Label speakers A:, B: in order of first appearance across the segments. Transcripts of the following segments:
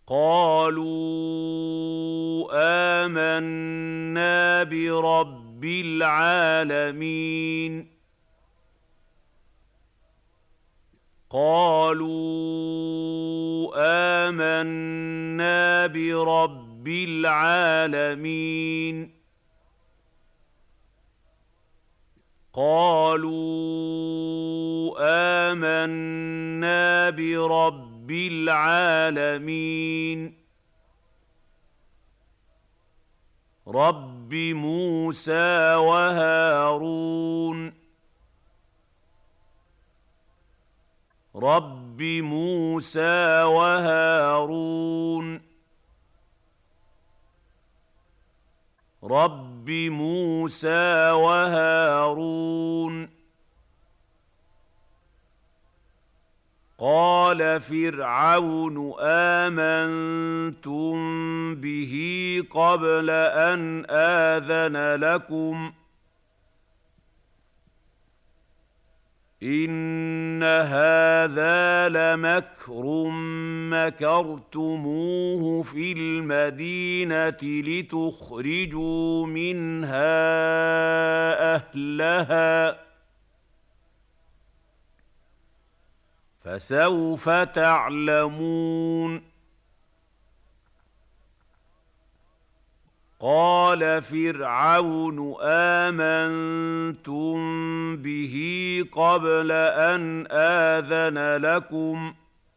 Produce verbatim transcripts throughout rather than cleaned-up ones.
A: قالوا آمنا برب العالمين قالوا آمنا برب العالمين قالوا آمنا برب العالمين رب موسى وهارون رب موسى وهارون رب موسى وهارون قال فرعون آمنتم به قبل أن آذن لكم إن هذا لمكر مكرتموه في المدينة لتخرجوا منها أهلها فسوف تعلمون قال فرعون آمنتم به قبل أن آذن لكم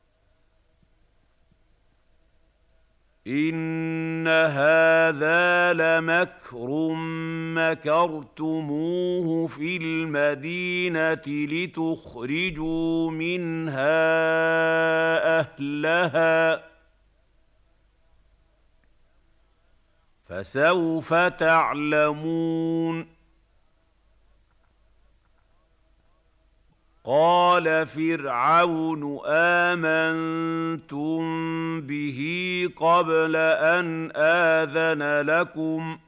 A: إن هذا لمكر مكرتموه في المدينة لتخرجوا منها أهلها فسوف تعلمون قال فرعون آمنتم به قبل أن آذن لكم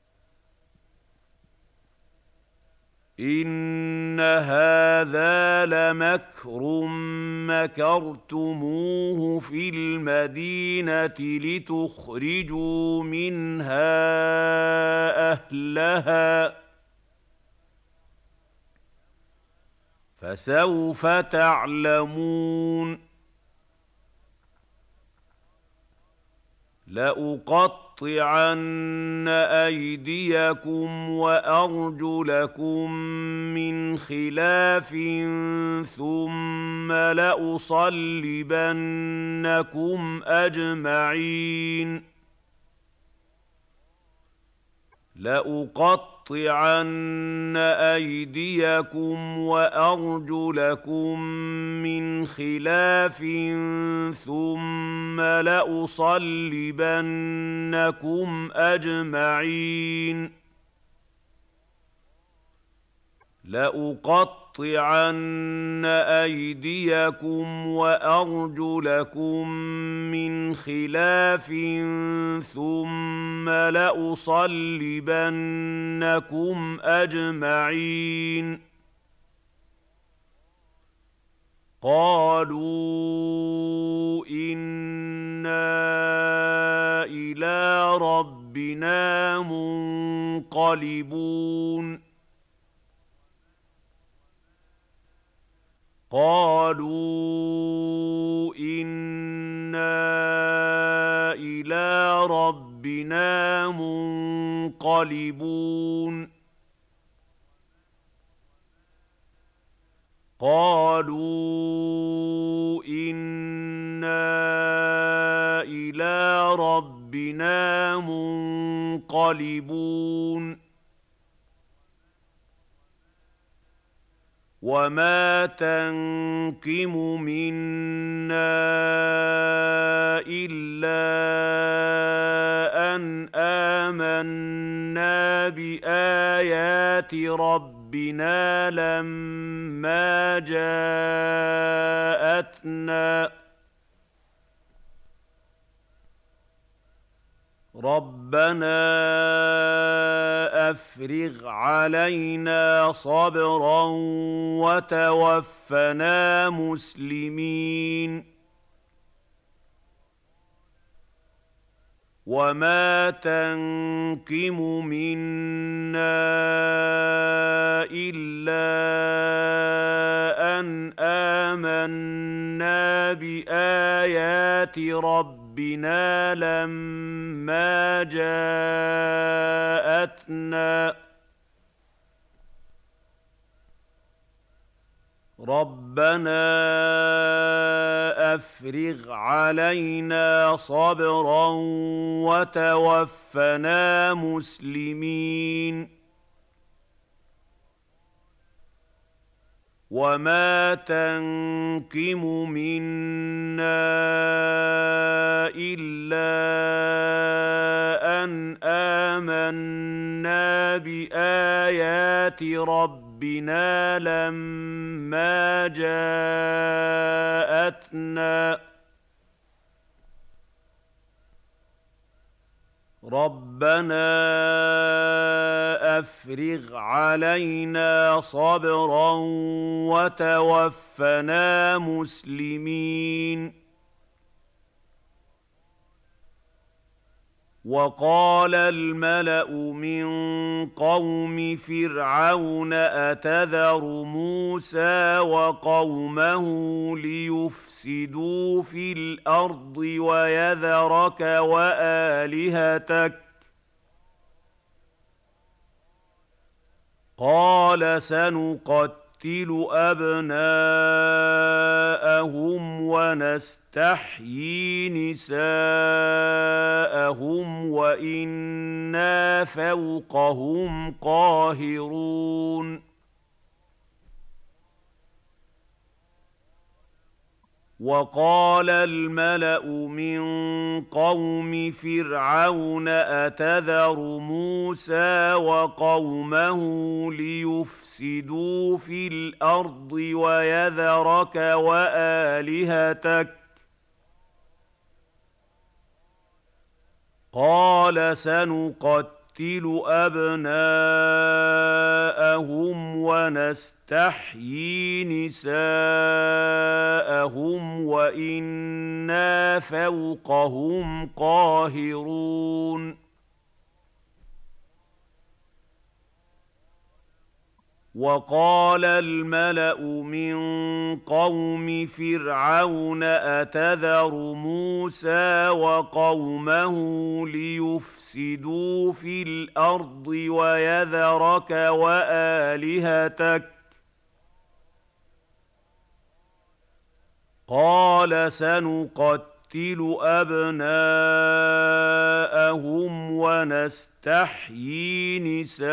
A: إن هذا لمكر مكرتموه في المدينة لتخرجوا منها أهلها فسوف تعلمون لأقطعن أيديكم وأرجلكم من خلاف ثم لأصلبنكم أجمعين لأقطعن أيديكم وأرجلكم من خلاف ثم لأصلبنكم أجمعين لأقطعن أيديكم وأرجلكم من خلاف ثم لأصلبنكم أجمعين قالوا إنا إلى ربنا منقلبون قالوا إنا إلى ربنا منقلبون قالوا إنا إلى ربنا منقلبون وما تنقم منا إلا أن آمنا بآيات ربنا لما جاءتنا ربنا أفرغ علينا صبرا وتوفنا مسلمين وما تنقم منا إلا أن آمنا بآيات ربنا لما جاءتنا ربنا أفرغ علينا صبرا وتوفنا مسلمين وما تنقم منا إلا أن آمنا بآيات ربنا لما جاءتنا ربنا أفرغ علينا صبرا وتوفنا مسلمين وقال الملأ من قوم فرعون أتذر موسى وقومه ليفسدوا في الأرض ويذرك وآلهتك قال سنقتل أبناءهم ونستحيي نساءهم وإنا فوقهم قاهرون وقال الملأ من قوم فرعون أتذر موسى وقومه ليفسدوا في الأرض ويذرك وآلهتك قال سنقتل أبناءهم ونستحيي نساءهم وإنا فوقهم قاهرون وقال الملأ من قوم فرعون أتذر موسى وقومه ليفسدوا في الأرض ويذرك وآلهتك قال سنقتل أبناءهم ونستحيي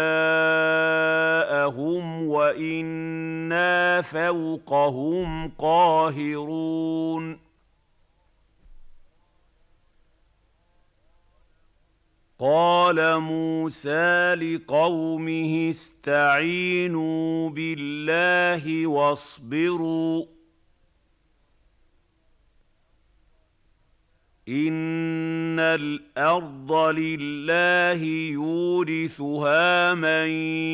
A: نساءهم وإنا فوقهم قاهرون قال موسى لقومه استعينوا بالله واصبروا إن الأرض لله يورثها من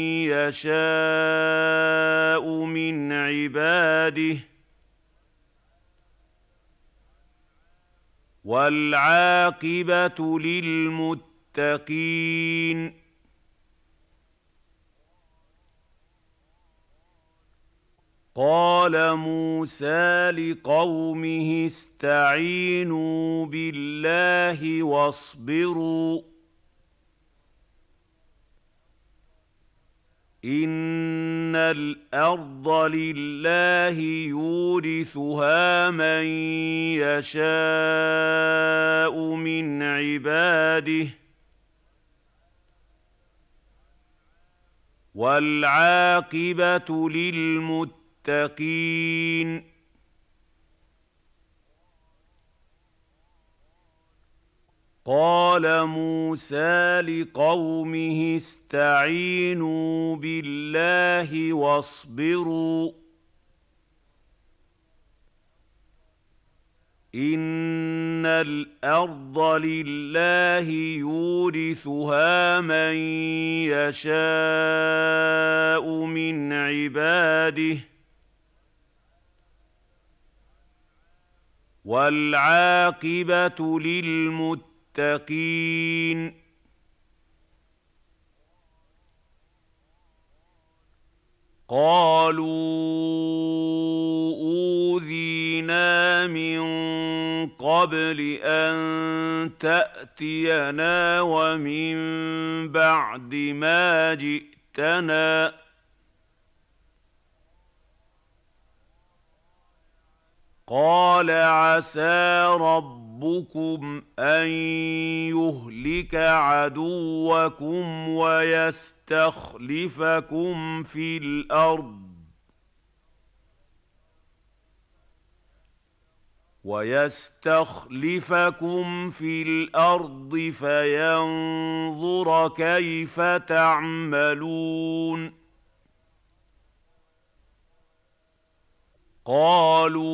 A: يشاء من عباده والعاقبة للمتقين قال موسى لقومه استعينوا بالله واصبروا إن الأرض لله يورثها من يشاء من عباده والعاقبة للمتقين قال موسى لقومه استعينوا بالله واصبروا إن الأرض لله يورثها من يشاء من عباده والعاقبة للمتقين للمتقين قالوا أوذينا من قبل أن تأتينا ومن بعد ما جئتنا قال عسى ربكم أن يهلك عدوكم ويستخلفكم في الأرض ويستخلفكم في الأرض فينظر كيف تعملون قالوا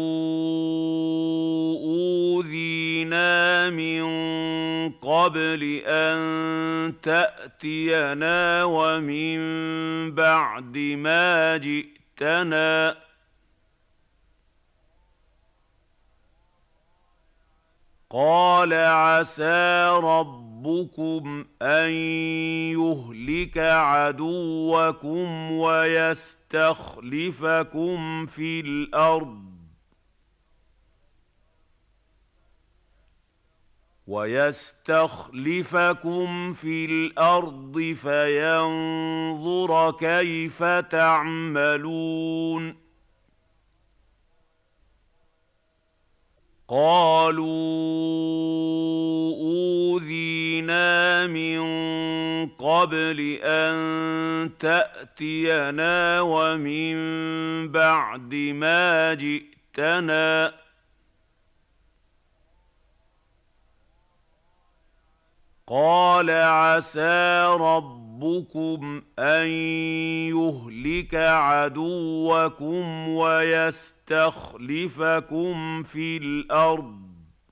A: أوذينا من قبل أن تأتينا ومن بعد ما جئتنا قال عسى ربكم أن يهلك عدوكم ويستخلفكم في الأرض ويستخلفكم في الأرض فينظر كيف تعملون قالوا أوذينا من قبل أن تأتينا ومن بعد ما جئتنا قال عسى ربكم أن يهلك عدوكم ويستخلفكم في الأرض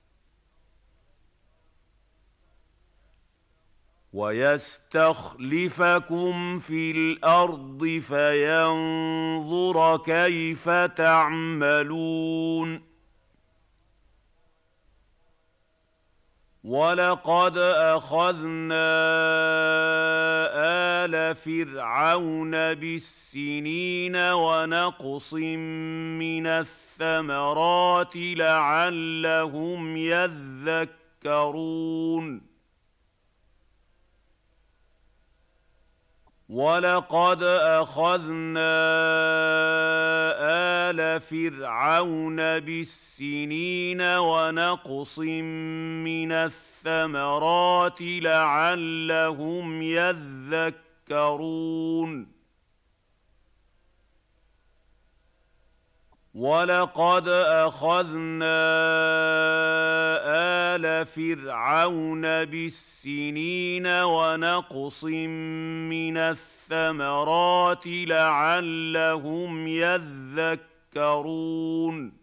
A: ويستخلفكم في الأرض فينظر كيف تعملون ولقد أخذنا آل فرعون بالسنين ونقص من الثمرات لعلهم يذكرون ولقد أخذنا آل فرعون بالسنين ونقص من الثمرات لعلهم يذكرون ولقد أخذنا آل فرعون بالسنين ونقص من الثمرات لعلهم يذكرون